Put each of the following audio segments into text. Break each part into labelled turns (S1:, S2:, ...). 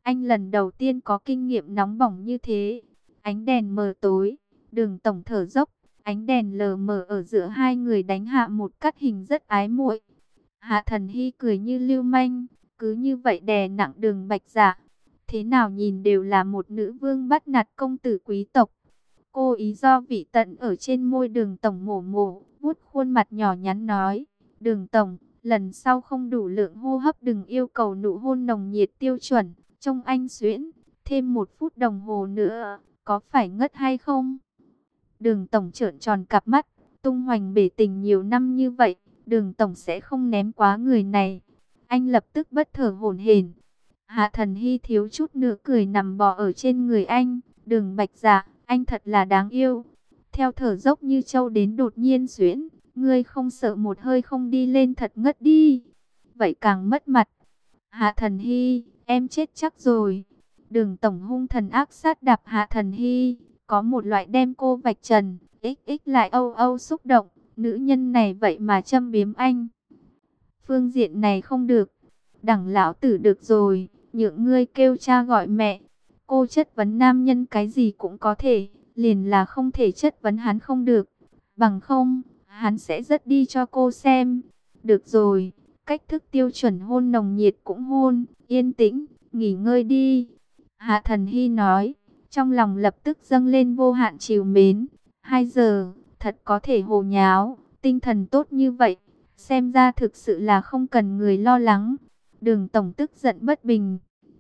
S1: Anh lần đầu tiên có kinh nghiệm nóng bỏng như thế. Ánh đèn mờ tối, Đường Tổng thở dốc, ánh đèn lờ mờ ở giữa hai người đánh hạ một cắt hình rất ái muội. Hạ Thần Hy cười như lưu manh, cứ như vậy đè nặng Đường Bạch Dạ. Thế nào nhìn đều là một nữ vương bắt nạt công tử quý tộc. Cô ý do vị tận ở trên môi Đường Tổng mổ mổ, vuốt khuôn mặt nhỏ nhắn nói, Đường Tổng, lần sau không đủ lượng hô hấp đừng yêu cầu nụ hôn nồng nhiệt tiêu chuẩn, trông anh xuyễn, thêm 1 phút đồng hồ nữa, có phải ngất hay không? Đường Tổng trợn tròn cặp mắt, tung hoành bể tình nhiều năm như vậy, Đường Tổng sẽ không ném quá người này. Anh lập tức bất thở hổn hển. Hạ Thần Hy thiếu chút nữa cười nằm bò ở trên người anh. Đường Bạch Dạ, anh thật là đáng yêu. Theo thở dốc như trâu đến đột nhiên xuyễn, ngươi không sợ một hơi không đi lên thật ngất đi. Vậy càng mất mặt. Hạ Thần Hy, em chết chắc rồi. Đường Tổng hung thần ác sát đạp Hạ Thần Hy, có một loại đem cô vạch trần, xx lại âu âu xúc động. Nữ nhân này vậy mà châm biếm anh. Phương diện này không được. Đẳng lão tử được rồi, nhượng ngươi kêu cha gọi mẹ. Cô chất vấn nam nhân cái gì cũng có thể, liền là không thể chất vấn hắn không được. Bằng không, hắn sẽ rất đi cho cô xem. Được rồi, cách thức tiêu chuẩn hôn nồng nhiệt cũng hôn, yên tĩnh, nghỉ ngơi đi. Hạ Thần Hy nói, trong lòng lập tức dâng lên vô hạn trìu mến. 2 giờ, thật có thể hồ nháo, tinh thần tốt như vậy. Xem ra thực sự là không cần người lo lắng. Đường Tổng tức giận bất bình,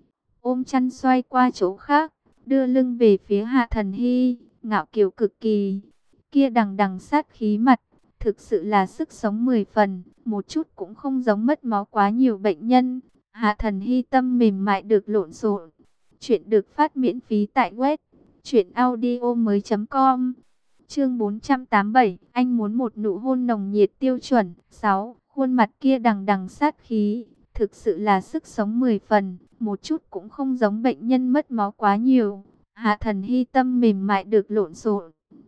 S1: ôm chăn xoay qua chỗ khác, đưa lưng về phía Hạ Thần Hy, ngạo kiều cực kỳ. Kia đằng đằng sát khí mặt, thực sự là sức sống 10 phần, một chút cũng không giống mất máu quá nhiều bệnh nhân. Hạ Thần Hy tâm mềm mại được lộn xộn. Chuyện được phát miễn phí tại web truyệnaudiomoi.com. Chương 487, anh muốn một nụ hôn nồng nhiệt tiêu chuẩn. 6. Khuôn mặt kia đằng đằng sát khí, thực sự là sức sống 10 phần, một chút cũng không giống bệnh nhân mất máu quá nhiều. Hạ Thần Hy tâm mềm mại được lộn xộn.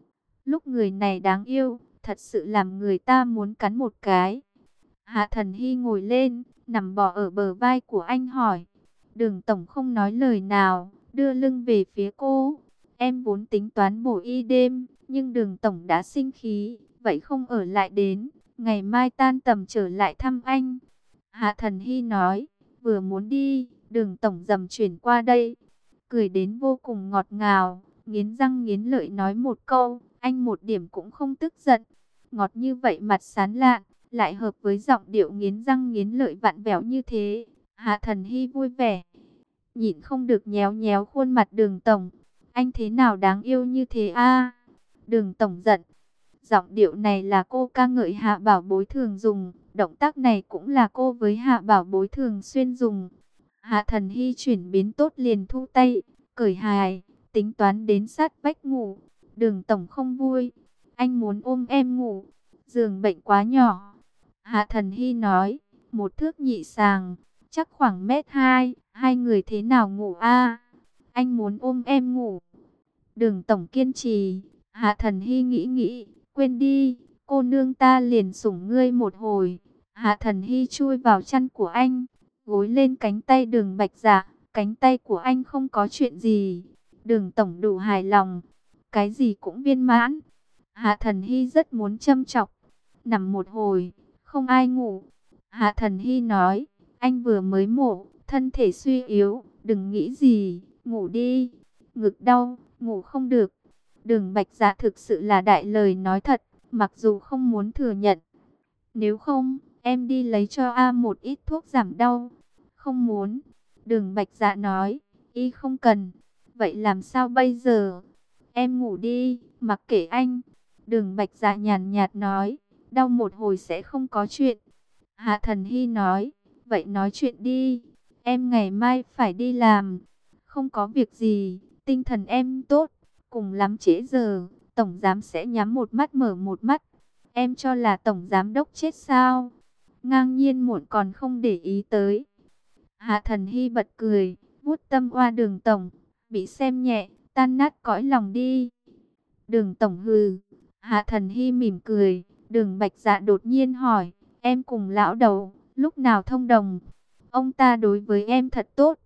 S1: Lúc người này đáng yêu, thật sự làm người ta muốn cắn một cái. Hạ Thần Hy ngồi lên, nằm bò ở bờ vai của anh hỏi. Đường Tổng không nói lời nào, đưa lưng về phía cô. Em vốn tính toán bổ y đêm, nhưng Đường Tổng đã sinh khí, vậy không ở lại đến. Ngày mai tan tầm trở lại thăm anh. Hạ Thần Hy nói, vừa muốn đi, Đường Tổng dầm chuyển qua đây. Cười đến vô cùng ngọt ngào, nghiến răng nghiến lợi nói một câu, anh một điểm cũng không tức giận. Ngọt như vậy mặt sán lạn, lại hợp với giọng điệu nghiến răng nghiến lợi vặn vẹo như thế. Hạ Thần Hy vui vẻ, nhịn không được nhéo nhéo khuôn mặt Đường Tổng. Anh thế nào đáng yêu như thế a? Đường Tổng giận. Giọng điệu này là cô ca ngợi Hạ Bảo Bối thường dùng, động tác này cũng là cô với Hạ Bảo Bối thường xuyên dùng. Hạ Thần Hy chuyển biến tốt liền thu tay, cởi hài, tính toán đến sát vách ngủ. Đường Tổng không vui, anh muốn ôm em ngủ, giường bệnh quá nhỏ. Hạ Thần Hy nói, 1 thước nhị sàng, chắc khoảng 1m2, hai người thế nào ngủ a? Anh muốn ôm em ngủ. Đường Tổng kiên trì. Hạ Thần Hy nghĩ nghĩ, quên đi, cô nương ta liền sủng ngươi một hồi. Hạ Thần Hy chui vào chăn của anh, gối lên cánh tay Đường Bạch Dạ. Cánh tay của anh không có chuyện gì. Đường Tổng đủ hài lòng, cái gì cũng viên mãn. Hạ Thần Hy rất muốn châm chọc. Nằm một hồi, không ai ngủ. Hạ Thần Hy nói, anh vừa mới mổ, thân thể suy yếu, đừng nghĩ gì, ngủ đi. Ngực đau, ngủ không được. Đường Bạch Dạ thực sự là đại lời nói thật, mặc dù không muốn thừa nhận. Nếu không, em đi lấy cho A một ít thuốc giảm đau. Không muốn. Đường Bạch Dạ nói, y không cần. Vậy làm sao bây giờ? Em ngủ đi, mặc kệ anh. Đường Bạch Dạ nhàn nhạt nói, đau một hồi sẽ không có chuyện. Hạ Thần Hy nói, vậy nói chuyện đi. Em ngày mai phải đi làm. Không có việc gì, tinh thần em tốt. Cùng lắm trễ giờ, Tổng Giám sẽ nhắm một mắt mở một mắt. Em cho là Tổng Giám đốc chết sao? Ngang nhiên muộn còn không để ý tới. Hạ Thần Hy bật cười, vuốt tâm oa Đường Tổng. Bị xem nhẹ, tan nát cõi lòng đi. Đường Tổng hừ. Hạ Thần Hy mỉm cười. Đường Bạch Dạ đột nhiên hỏi, em cùng lão đầu, lúc nào thông đồng? Ông ta đối với em thật tốt.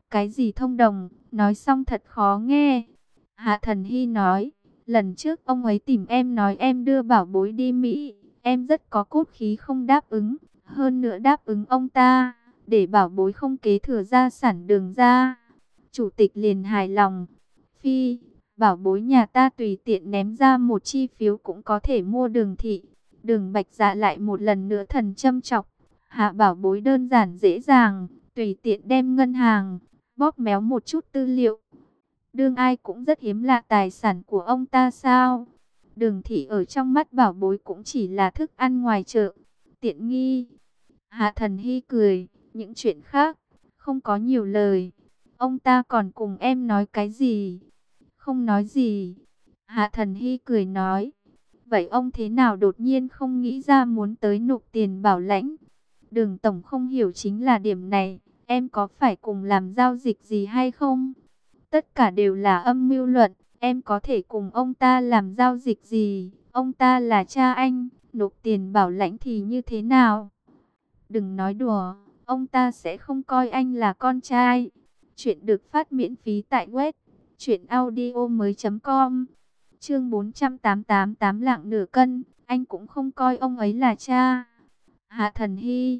S1: Cái gì thông đồng, nói xong thật khó nghe. Hạ Thần Hy nói, lần trước ông ấy tìm em nói em đưa bảo bối đi Mỹ, em rất có cốt khí không đáp ứng, hơn nữa đáp ứng ông ta, để bảo bối không kế thừa gia sản Đường ra. Chủ tịch liền hài lòng, phi, bảo bối nhà ta tùy tiện ném ra một chi phiếu cũng có thể mua Đường thị. Đường Bạch Dạ lại một lần nữa thần châm chọc, hạ bảo bối đơn giản dễ dàng, tùy tiện đem ngân hàng, bóp méo một chút tư liệu. Đương ai cũng rất hiếm lạ tài sản của ông ta sao? Đường thị ở trong mắt bảo bối cũng chỉ là thức ăn ngoài chợ, tiện nghi. Hạ Thần Hy cười, những chuyện khác, không có nhiều lời. Ông ta còn cùng em nói cái gì? Không nói gì. Hạ Thần Hy cười nói, vậy ông thế nào đột nhiên không nghĩ ra muốn tới nộp tiền bảo lãnh? Đường tổng không hiểu chính là điểm này, em có phải cùng làm giao dịch gì hay không? Tất cả đều là âm mưu luận, em có thể cùng ông ta làm giao dịch gì? Ông ta là cha anh, nộp tiền bảo lãnh thì như thế nào? Đừng nói đùa, ông ta sẽ không coi anh là con trai. Chuyện được phát miễn phí tại web truyệnaudiomoi.com. Chương 488 lạng nửa cân, anh cũng không coi ông ấy là cha. Hạ Thần Hy,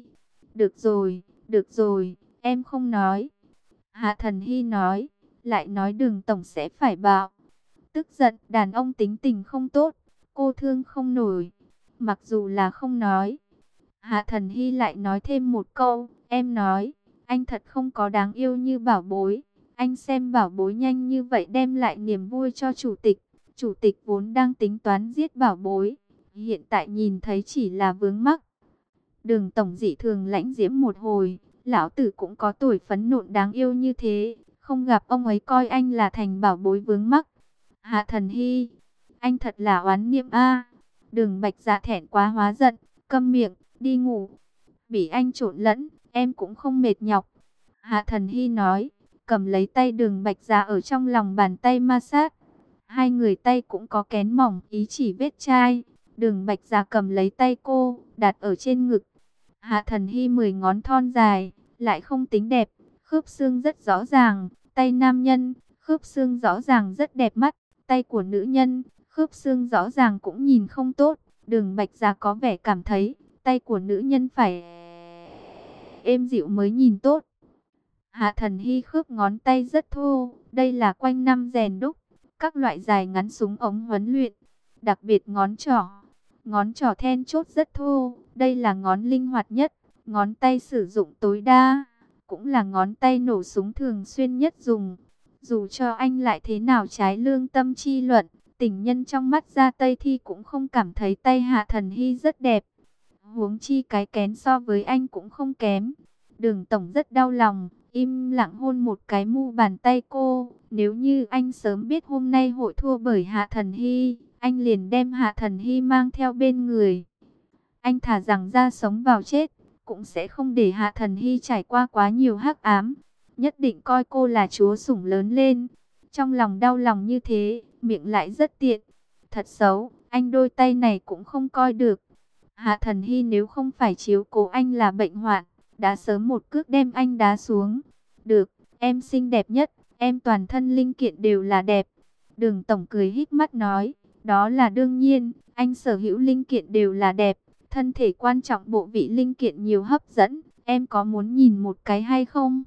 S1: được rồi, em không nói. Hạ Thần Hy nói, lại nói Đường tổng sẽ phải bạo. Tức giận, đàn ông tính tình không tốt, cô thương không nổi. Mặc dù là không nói, Hạ Thần Hy lại nói thêm một câu, em nói, anh thật không có đáng yêu như bảo bối. Anh xem bảo bối nhanh như vậy đem lại niềm vui cho chủ tịch. Chủ tịch vốn đang tính toán giết bảo bối, hiện tại nhìn thấy chỉ là vướng mắc. Đường tổng dị thường lãnh diễm một hồi, lão tử cũng có tuổi phấn nộn đáng yêu như thế, không gặp ông ấy coi anh là thành bảo bối vướng mắc. Hạ Thần Hy, anh thật là oán niệm a. Đường Bạch Dạ thẹn quá hóa giận, câm miệng, đi ngủ. Bị anh trộn lẫn, em cũng không mệt nhọc. Hạ Thần Hy nói, cầm lấy tay Đường Bạch Dạ ở trong lòng bàn tay ma sát. Hai người tay cũng có kén mỏng, ý chỉ vết chai. Đường Bạch Dạ cầm lấy tay cô, đặt ở trên ngực. Hạ Thần Hy 10 ngón thon dài, lại không tính đẹp, khớp xương rất rõ ràng. Tay nam nhân, khớp xương rõ ràng rất đẹp mắt. Tay của nữ nhân, khớp xương rõ ràng cũng nhìn không tốt. Đường Bạch Dạ có vẻ cảm thấy, tay của nữ nhân phải êm dịu mới nhìn tốt. Hạ Thần Hy khớp ngón tay rất thô, đây là quanh năm rèn đúc. Các loại dài ngắn súng ống huấn luyện, đặc biệt ngón trỏ then chốt rất thô, đây là ngón linh hoạt nhất, ngón tay sử dụng tối đa, cũng là ngón tay nổ súng thường xuyên nhất dùng. Dù cho anh lại thế nào trái lương tâm chi luận, tình nhân trong mắt Gia Tây Thi cũng không cảm thấy tay Hạ Thần Hy rất đẹp. Huống chi cái kén so với anh cũng không kém. Đường tổng rất đau lòng, im lặng hôn một cái mu bàn tay cô. Nếu như anh sớm biết hôm nay hội thua bởi Hạ Thần Hy, anh liền đem Hạ Thần Hy mang theo bên người. Anh thà rằng ra sống vào chết, cũng sẽ không để Hạ Thần Hy trải qua quá nhiều hắc ám. Nhất định coi cô là chúa sủng lớn lên. Trong lòng đau lòng như thế, miệng lại rất tiện. Thật xấu, anh đôi tay này cũng không coi được. Hạ Thần Hy nếu không phải chiếu cố anh là bệnh hoạn, đã sớm một cước đem anh đá xuống. Được, em xinh đẹp nhất, em toàn thân linh kiện đều là đẹp. Đường tổng cười híp mắt nói, đó là đương nhiên, anh sở hữu linh kiện đều là đẹp. Thân thể quan trọng bộ vị linh kiện nhiều hấp dẫn, em có muốn nhìn một cái hay không?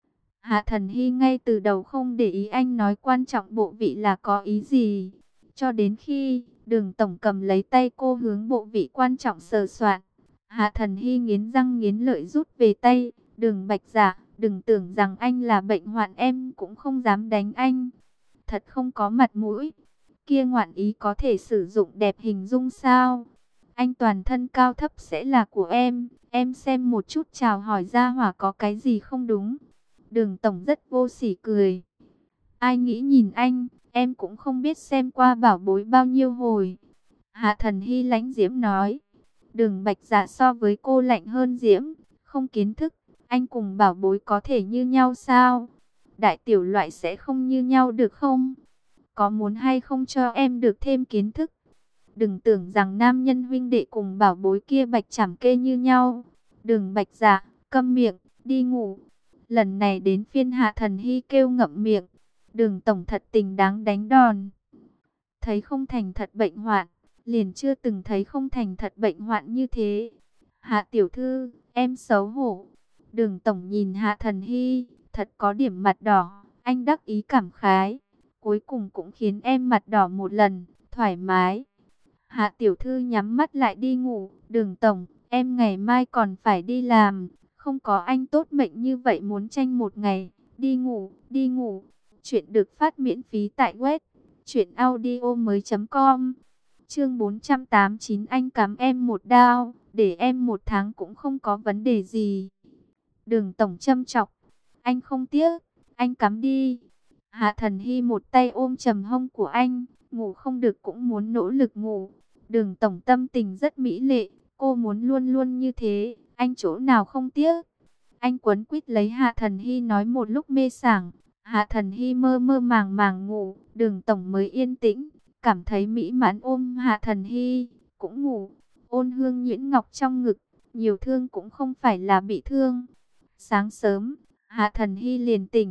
S1: Hạ Thần Hy ngay từ đầu không để ý anh nói quan trọng bộ vị là có ý gì. Cho đến khi Đường tổng cầm lấy tay cô hướng bộ vị quan trọng sờ soạn, Hạ Thần Hy nghiến răng nghiến lợi rút về tay. Đường Bạch Dạ, đừng tưởng rằng anh là bệnh hoạn em cũng không dám đánh anh. Thật không có mặt mũi. Kia ngoạn ý có thể sử dụng đẹp hình dung sao? Anh toàn thân cao thấp sẽ là của em xem một chút chào hỏi gia hỏa có cái gì không đúng. Đường tổng rất vô sỉ cười. Ai nghĩ nhìn anh, em cũng không biết xem qua bảo bối bao nhiêu hồi. Hạ Thần Hy lãnh diễm nói. Đường Bạch Dạ so với cô lạnh hơn diễm, không kiến thức. Anh cùng bảo bối có thể như nhau sao? Đại tiểu loại sẽ không như nhau được không? Có muốn hay không cho em được thêm kiến thức? Đừng tưởng rằng nam nhân huynh đệ cùng bảo bối kia bạch chảm kê như nhau. Đường Bạch Dạ, câm miệng, đi ngủ. Lần này đến phiên Hạ Thần Hy kêu ngậm miệng. Đường tổng thật tình đáng đánh đòn. Thấy không thành thật bệnh hoạn, liền chưa từng thấy không thành thật bệnh hoạn như thế. Hạ tiểu thư, em xấu hổ. Đường tổng nhìn Hạ Thần Hy, thật có điểm mặt đỏ. Anh đắc ý cảm khái. Cuối cùng cũng khiến em mặt đỏ một lần, thoải mái. Hạ tiểu thư nhắm mắt lại đi ngủ. Đường tổng, em ngày mai còn phải đi làm. Không có anh tốt mệnh như vậy muốn tranh một ngày. Đi ngủ, đi ngủ. Chuyện được phát miễn phí tại web truyệnaudiomoi.com. Chương 489, anh cắm em một đao, để em một tháng cũng không có vấn đề gì. Đường tổng châm chọc, anh không tiếc, anh cắm đi. Hạ Thần Hy một tay ôm chầm hông của anh, ngủ không được cũng muốn nỗ lực ngủ. Đường tổng tâm tình rất mỹ lệ, cô muốn luôn luôn như thế, anh chỗ nào không tiếc. Anh quấn quýt lấy Hạ Thần Hy nói một lúc mê sảng. Hạ Thần Hy mơ mơ màng màng ngủ, đường tổng mới yên tĩnh, cảm thấy mỹ mãn ôm Hạ Thần Hy, cũng ngủ. Ôn hương nhuyễn ngọc trong ngực, nhiều thương cũng không phải là bị thương. Sáng sớm, Hạ Thần Hy liền tỉnh.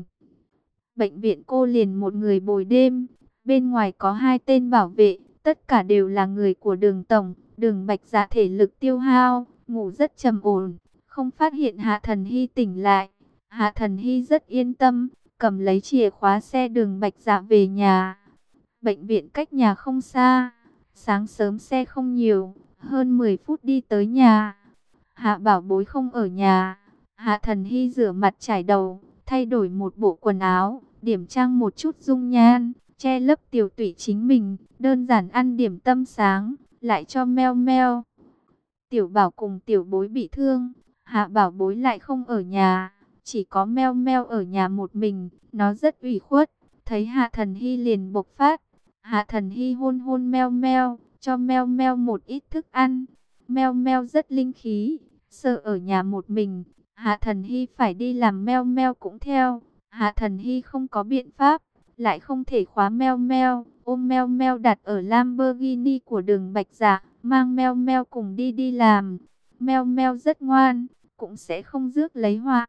S1: Bệnh viện cô liền một người bồi đêm, bên ngoài có 2 tên bảo vệ, tất cả đều là người của đường tổng. Đường Bạch Dạ thể lực tiêu hao, ngủ rất trầm ổn, không phát hiện Hạ Thần Hy tỉnh lại. Hạ Thần Hy rất yên tâm, cầm lấy chìa khóa xe Đường Bạch Dạ về nhà. Bệnh viện cách nhà không xa, sáng sớm xe không nhiều, hơn 10 phút đi tới nhà. Hạ Bảo Bối không ở nhà. Hạ Thần Hy rửa mặt chải đầu, thay đổi một bộ quần áo, điểm trang một chút dung nhan, che lấp tiểu tụy chính mình, đơn giản ăn điểm tâm sáng, lại cho meo meo. Tiểu Bảo cùng Tiểu Bối bị thương, Hạ Bảo Bối lại không ở nhà, chỉ có meo meo ở nhà một mình, nó rất ủy khuất, thấy Hạ Thần Hy liền bộc phát. Hạ Thần Hy hôn hôn meo meo, cho meo meo một ít thức ăn. Meo meo rất linh khí, sợ ở nhà một mình, Hạ Thần Hy phải đi làm meo meo cũng theo. Hạ Thần Hy không có biện pháp, lại không thể khóa meo meo, ôm meo meo đặt ở Lamborghini của Đường Bạch Dạ, mang meo meo cùng đi làm. Meo meo rất ngoan, cũng sẽ không rước lấy họa.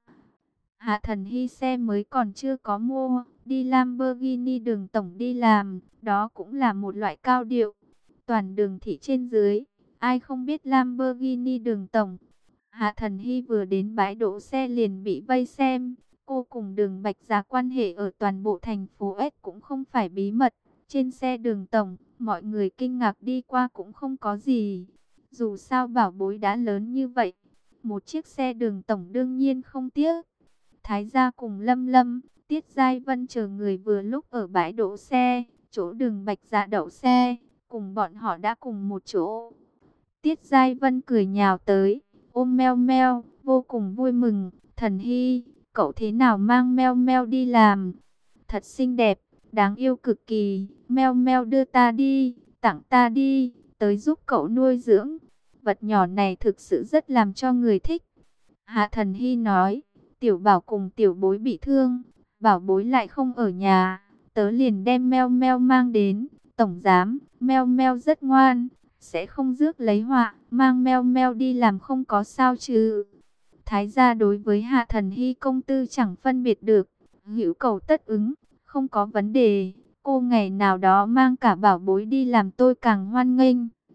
S1: Hạ Thần Hy xe mới còn chưa có mua, đi Lamborghini Đường tổng đi làm, đó cũng là một loại cao điệu. Toàn Đường thị trên dưới, ai không biết Lamborghini Đường tổng. Hạ Thần Hy vừa đến bãi đỗ xe liền bị vây xem. Cô cùng Đường Bạch Dạ quan hệ ở toàn bộ thành phố S cũng không phải bí mật. Trên xe Đường tổng, mọi người kinh ngạc đi qua cũng không có gì. Dù sao Bảo Bối đã lớn như vậy, một chiếc xe Đường tổng đương nhiên không tiếc. Thái gia cùng Lâm Lâm, Tiết Giai Vân chờ người vừa lúc ở bãi đỗ xe, chỗ Đường Bạch Dạ đậu xe, cùng bọn họ đã cùng một chỗ. Tiết Giai Vân cười nhào tới, ôm meo meo, vô cùng vui mừng. Thần Hy, cậu thế nào mang meo meo đi làm? Thật xinh đẹp, đáng yêu cực kỳ. Meo meo đưa ta đi, tặng ta đi, tới giúp cậu nuôi dưỡng. Vật nhỏ này thực sự rất làm cho người thích. Hạ Thần Hy nói, Tiểu Bảo cùng Tiểu Bối bị thương, Bảo Bối lại không ở nhà, tớ liền đem meo meo mang đến. Tổng giám, meo meo rất ngoan, sẽ không rước lấy họa, mang meo meo đi làm không có sao chứ? Thái gia đối với Hạ Thần Hy công tư chẳng phân biệt được, hữu cầu tất ứng, không có vấn đề. Cô ngày nào đó mang cả Bảo Bối đi làm tôi càng hoan nghênh.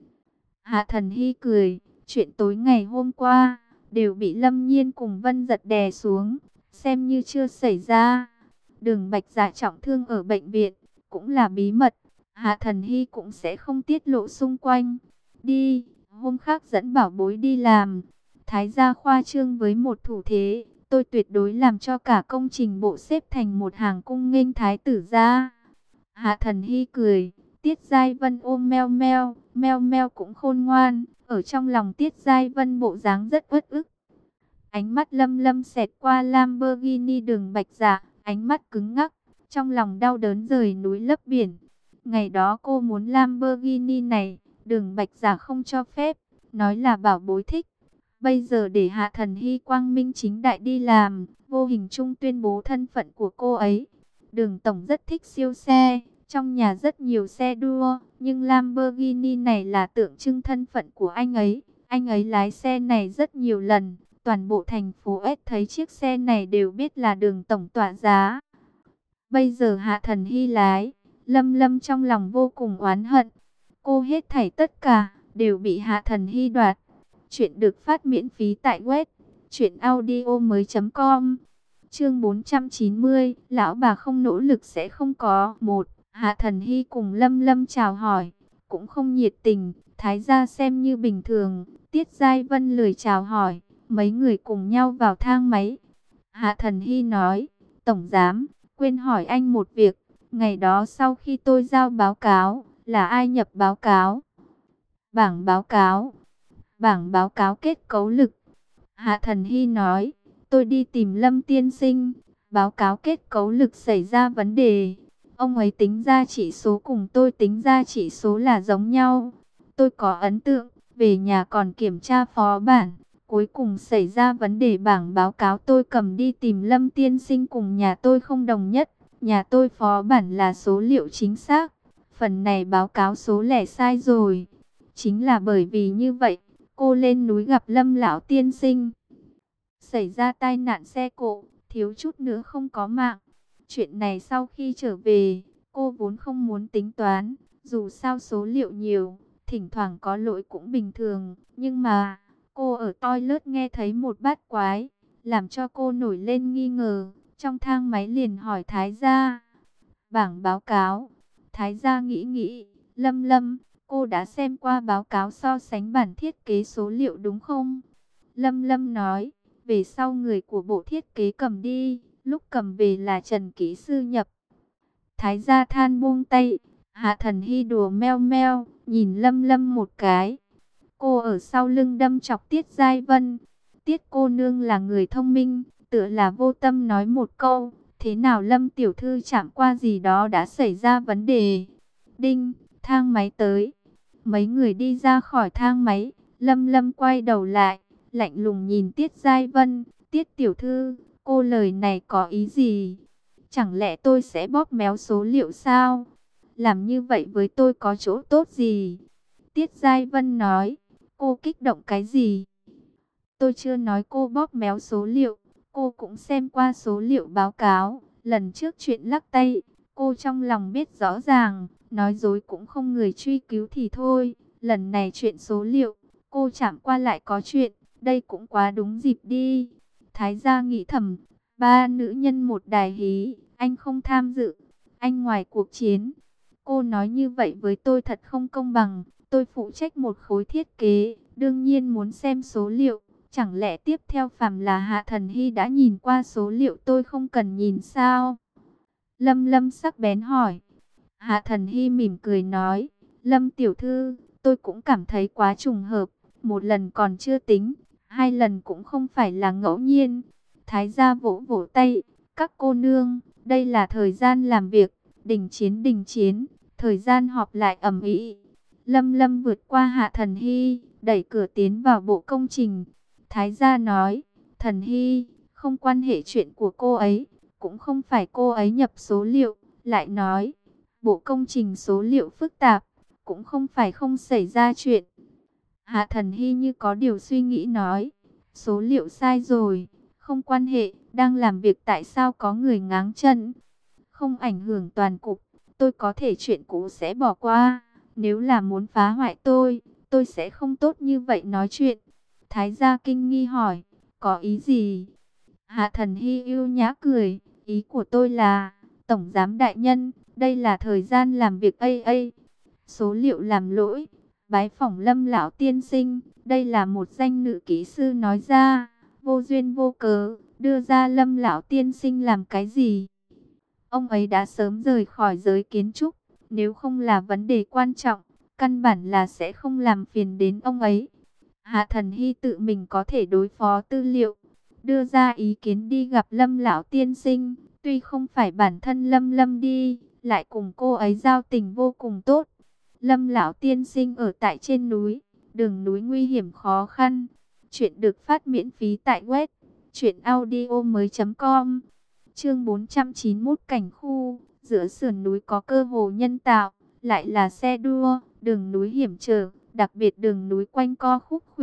S1: Hạ Thần Hy cười, chuyện tối ngày hôm qua đều bị Lâm Nhiên cùng Vân Giật đè xuống, xem như chưa xảy ra. Đường Bạch Dạ trọng thương ở bệnh viện, cũng là bí mật, Hạ Thần Hy cũng sẽ không tiết lộ xung quanh. Đi, hôm khác dẫn Bảo Bối đi làm. Thái gia khoa trương với một thủ thế, tôi tuyệt đối làm cho cả công trình bộ xếp thành một hàng cung nghênh thái tử gia. Hạ Thần Hy cười, Tiết Giai Vân ôm meo meo, meo meo cũng khôn ngoan, ở trong lòng Tiết Giai Vân bộ dáng rất uất ức. Ánh mắt Lâm Lâm xẹt qua Lamborghini Đường Bạch Dạ, ánh mắt cứng ngắc, trong lòng đau đớn rời núi lấp biển. Ngày đó cô muốn Lamborghini này, Đường Bạch Dạ không cho phép, nói là Bảo Bối thích. Bây giờ để Hạ Thần Hy quang minh chính đại đi làm, vô hình chung tuyên bố thân phận của cô ấy. Đường tổng rất thích siêu xe, trong nhà rất nhiều xe đua, nhưng Lamborghini này là tượng trưng thân phận của anh ấy. Anh ấy lái xe này rất nhiều lần, Toàn bộ thành phố S thấy chiếc xe này đều biết là Đường tổng tỏa giá. Bây giờ Hạ Thần Hy lái, Lâm Lâm trong lòng vô cùng oán hận. Cô hết thảy tất cả đều bị Hạ Thần Hy đoạt. Chuyện được phát miễn phí tại web truyệnaudiomoi.com. Chương 490, lão bà không nỗ lực sẽ không có. Một, Hạ Thần Hy cùng Lâm Lâm chào hỏi, cũng không nhiệt tình, Thái gia xem như bình thường. Tiết Giai Vân lười chào hỏi, mấy người cùng nhau vào thang máy. Hạ Thần Hy nói, tổng giám, quên hỏi anh một việc, ngày đó sau khi tôi giao báo cáo, là ai nhập báo cáo? Bảng báo cáo. Bảng báo cáo kết cấu lực. Hạ Thần Hy nói, tôi đi tìm Lâm tiên sinh, báo cáo kết cấu lực xảy ra vấn đề. Ông ấy tính ra chỉ số cùng tôi tính ra chỉ số là giống nhau. Tôi có ấn tượng, về nhà còn kiểm tra phó bản. Cuối cùng xảy ra vấn đề bảng báo cáo tôi cầm đi tìm Lâm tiên sinh cùng nhà tôi không đồng nhất. Nhà tôi phó bản là số liệu chính xác. Phần này báo cáo số lẻ sai rồi. Chính là bởi vì như vậy, cô lên núi gặp Lâm lão tiên sinh. Xảy ra tai nạn xe cộ, thiếu chút nữa không có mạng. Chuyện này sau khi trở về, cô vốn không muốn tính toán. Dù sao số liệu nhiều, thỉnh thoảng có lỗi cũng bình thường. Nhưng mà, cô ở toilet nghe thấy một bát quái, làm cho cô nổi lên nghi ngờ. Trong thang máy liền hỏi Thái gia. Bảng báo cáo. Thái gia nghĩ nghĩ, Lâm Lâm, cô đã xem qua báo cáo so sánh bản thiết kế số liệu đúng không? Lâm Lâm nói, về sau người của bộ thiết kế cầm đi, lúc cầm về là Trần kỹ sư nhập. Thái gia than buông tay, Hạ Thần Hy đùa meo meo, nhìn Lâm Lâm một cái. Cô ở sau lưng đâm chọc Tiết Giai Vân. Tiết cô nương là người thông minh, tựa là vô tâm nói một câu, thế nào Lâm tiểu thư chạm qua gì đó đã xảy ra vấn đề. Đinh, thang máy tới. Mấy người đi ra khỏi thang máy, Lâm Lâm quay đầu lại, lạnh lùng nhìn Tiết Giai Vân. Tiết tiểu thư, cô lời này có ý gì? Chẳng lẽ tôi sẽ bóp méo số liệu sao? Làm như vậy với tôi có chỗ tốt gì? Tiết Giai Vân nói, cô kích động cái gì? Tôi chưa nói cô bóp méo số liệu, cô cũng xem qua số liệu báo cáo. Lần trước chuyện lắc tay, cô trong lòng biết rõ ràng, nói dối cũng không người truy cứu thì thôi. Lần này chuyện số liệu, cô chạm qua lại có chuyện, đây cũng quá đúng dịp đi. Thái gia nghĩ thầm, ba nữ nhân một đài hí, anh không tham dự, anh ngoài cuộc chiến. Cô nói như vậy với tôi thật không công bằng, tôi phụ trách một khối thiết kế, đương nhiên muốn xem số liệu. Chẳng lẽ tiếp theo phàm là Hạ Thần Hy đã nhìn qua số liệu tôi không cần nhìn sao? Lâm Lâm sắc bén hỏi. Hạ Thần Hy mỉm cười nói, Lâm tiểu thư, tôi cũng cảm thấy quá trùng hợp, một lần còn chưa tính, hai lần cũng không phải là ngẫu nhiên. Thái gia vỗ vỗ tay, các cô nương, đây là thời gian làm việc, đình chiến, thời gian họp lại ầm ĩ. Lâm Lâm vượt qua Hạ Thần Hy, đẩy cửa tiến vào bộ công trình. Thái gia nói, Thần Hy, không quan hệ chuyện của cô ấy, cũng không phải cô ấy nhập số liệu. Lại nói, bộ công trình số liệu phức tạp, cũng không phải không xảy ra chuyện. Hạ Thần Hy như có điều suy nghĩ nói, số liệu sai rồi, không quan hệ, đang làm việc tại sao có người ngáng chân. Không ảnh hưởng toàn cục, tôi có thể chuyện cũ sẽ bỏ qua. Nếu là muốn phá hoại tôi sẽ không tốt như vậy nói chuyện. Thái gia kinh nghi hỏi, có ý gì? Hạ Thần Hy ưu nhã cười, ý của tôi là, tổng giám đại nhân, đây là thời gian làm việc AA. Số liệu làm lỗi, bái phỏng Lâm lão tiên sinh, đây là một danh nữ kỹ sư nói ra, vô duyên vô cớ, đưa ra Lâm lão tiên sinh làm cái gì? Ông ấy đã sớm rời khỏi giới kiến trúc, nếu không là vấn đề quan trọng, căn bản là sẽ không làm phiền đến ông ấy. Hạ Thần Hy tự mình có thể đối phó tư liệu, đưa ra ý kiến đi gặp Lâm lão tiên sinh, tuy không phải bản thân Lâm Lâm đi, lại cùng cô ấy giao tình vô cùng tốt. Lâm lão tiên sinh ở tại trên núi, đường núi nguy hiểm khó khăn. Chuyện được phát miễn phí tại web truyệnaudiomoi.com. Chương 491 cảnh khu, giữa sườn núi có cơ hồ nhân tạo, lại là xe đua, đường núi hiểm trở, đặc biệt đường núi quanh co khúc khuỷu,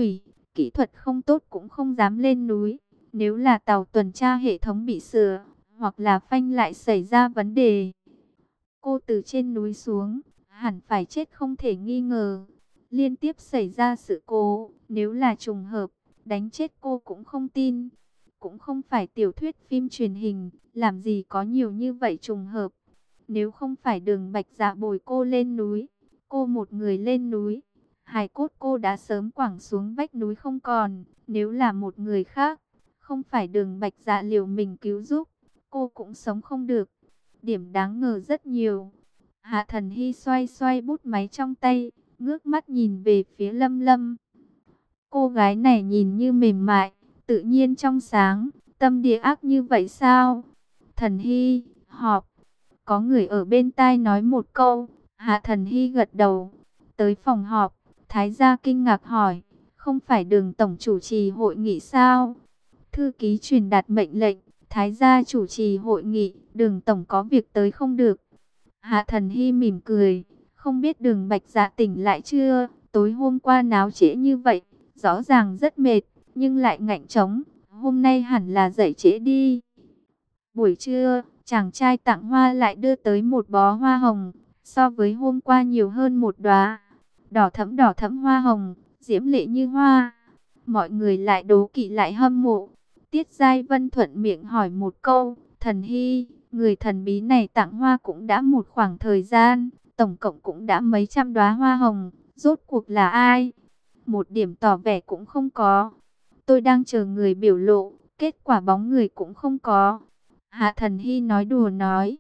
S1: kỹ thuật không tốt cũng không dám lên núi. Nếu là tàu tuần tra hệ thống bị sửa, hoặc là phanh lại xảy ra vấn đề, cô từ trên núi xuống, hẳn phải chết không thể nghi ngờ. Liên tiếp xảy ra sự cố, nếu là trùng hợp, đánh chết cô cũng không tin. Cũng không phải tiểu thuyết phim truyền hình, làm gì có nhiều như vậy trùng hợp. Nếu không phải Đường Bạch Dạ bồi cô lên núi, cô một người lên núi, hài cốt cô đã sớm quẳng xuống vách núi không còn. Nếu là một người khác, không phải Đường Bạch Dạ liều mình cứu giúp, cô cũng sống không được. Điểm đáng ngờ rất nhiều. Hạ Thần Hy xoay xoay bút máy trong tay, ngước mắt nhìn về phía Lâm Lâm. Cô gái này nhìn như mềm mại, tự nhiên trong sáng, tâm địa ác như vậy sao? Thần Hy, họp. Có người ở bên tai nói một câu, Hạ Thần Hy gật đầu. Tới phòng họp, Thái gia kinh ngạc hỏi, không phải Đường tổng chủ trì hội nghị sao? Thư ký truyền đạt mệnh lệnh, Thái gia chủ trì hội nghị, Đường tổng có việc tới không được. Hạ Thần Hy mỉm cười, không biết Đường Bạch Dạ tỉnh lại chưa? Tối hôm qua náo trễ như vậy, rõ ràng rất mệt, nhưng lại ngạnh trống. Hôm nay hẳn là dậy trễ đi. Buổi trưa, chàng trai tặng hoa lại đưa tới một bó hoa hồng, so với hôm qua nhiều hơn một đóa. Đỏ thẫm hoa hồng, diễm lệ như hoa. Mọi người lại đố kỵ lại hâm mộ. Tiết Giai Vân thuận miệng hỏi một câu, Thần Hy, người thần bí này tặng hoa cũng đã một khoảng thời gian, tổng cộng cũng đã mấy trăm đóa hoa hồng, rốt cuộc là ai? Một điểm tỏ vẻ cũng không có. Tôi đang chờ người biểu lộ, kết quả bóng người cũng không có. Hạ Thần Hy nói đùa nói,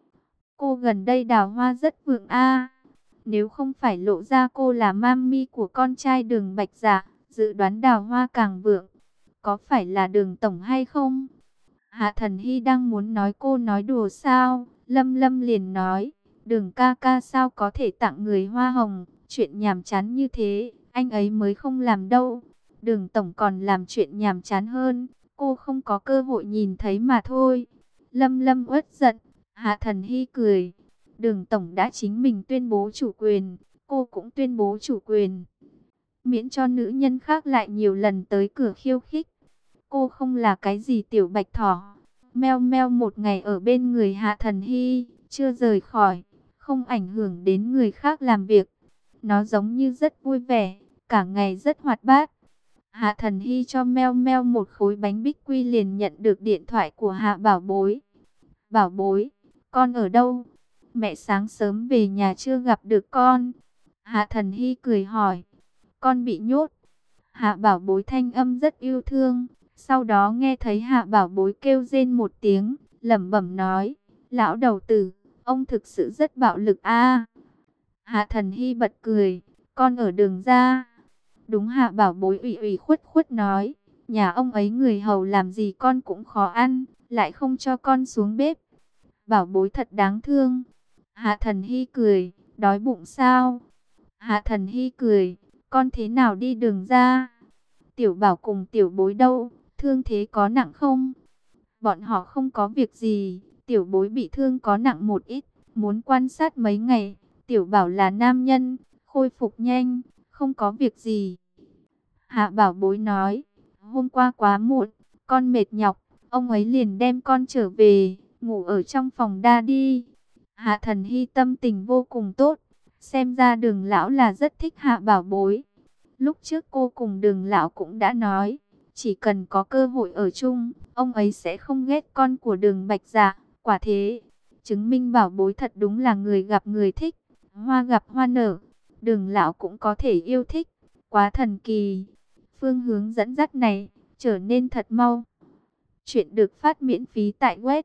S1: cô gần đây đào hoa rất vượng a. Nếu không phải lộ ra cô là mami của con trai Đường Bạch Dạ, dự đoán đào hoa càng vượng. Có phải là Đường tổng hay không? Hạ Thần Hy đang muốn nói cô nói đùa sao? Lâm Lâm liền nói, Đường ca ca sao có thể tặng người hoa hồng, chuyện nhàm chán như thế, anh ấy mới không làm đâu. Đường tổng còn làm chuyện nhàm chán hơn, cô không có cơ hội nhìn thấy mà thôi. Lâm Lâm uất giận, Hạ Thần Hy cười. Đường tổng đã chính mình tuyên bố chủ quyền, cô cũng tuyên bố chủ quyền. Miễn cho nữ nhân khác lại nhiều lần tới cửa khiêu khích. Cô không là cái gì tiểu bạch thỏ. Meo meo một ngày ở bên người Hạ Thần Hy, chưa rời khỏi, không ảnh hưởng đến người khác làm việc. Nó giống như rất vui vẻ, cả ngày rất hoạt bát. Hạ Thần Hy cho meo meo một khối bánh bích quy liền nhận được điện thoại của Hạ Bảo Bối. Bảo Bối, con ở đâu? Mẹ sáng sớm về nhà chưa gặp được con. Hạ Thần Hy cười hỏi, con bị nhốt. Hạ Bảo Bối thanh âm rất yêu thương. Sau đó nghe thấy Hạ Bảo Bối kêu rên một tiếng, lẩm bẩm nói, lão đầu tử, ông thực sự rất bạo lực a. Hạ Thần Hy bật cười, con ở đường ra. Đúng, Hạ Bảo Bối ủy ủy khuất khuất nói, nhà ông ấy người hầu làm gì con cũng khó ăn, lại không cho con xuống bếp. Bảo Bối thật đáng thương. Hạ Thần Hy cười, đói bụng sao? Hạ Thần Hy cười, con thế nào đi đường ra? Tiểu Bảo cùng Tiểu Bối đâu? Thương thế có nặng không? Bọn họ không có việc gì, Tiểu Bối bị thương có nặng một ít, muốn quan sát mấy ngày. Tiểu Bảo là nam nhân, khôi phục nhanh, không có việc gì. Hạ Bảo Bối nói, hôm qua quá muộn, con mệt nhọc, ông ấy liền đem con trở về, ngủ ở trong phòng đa đi. Hạ Thần Hy tâm tình vô cùng tốt, xem ra Đường lão là rất thích Hạ Bảo Bối. Lúc trước cô cùng Đường lão cũng đã nói, chỉ cần có cơ hội ở chung, ông ấy sẽ không ghét con của Đường Bạch Dạ. Quả thế, chứng minh Bảo Bối thật đúng là người gặp người thích, hoa gặp hoa nở. Đường lão cũng có thể yêu thích, quá thần kỳ. Phương hướng dẫn dắt này trở nên thật mau. Chuyện được phát miễn phí tại web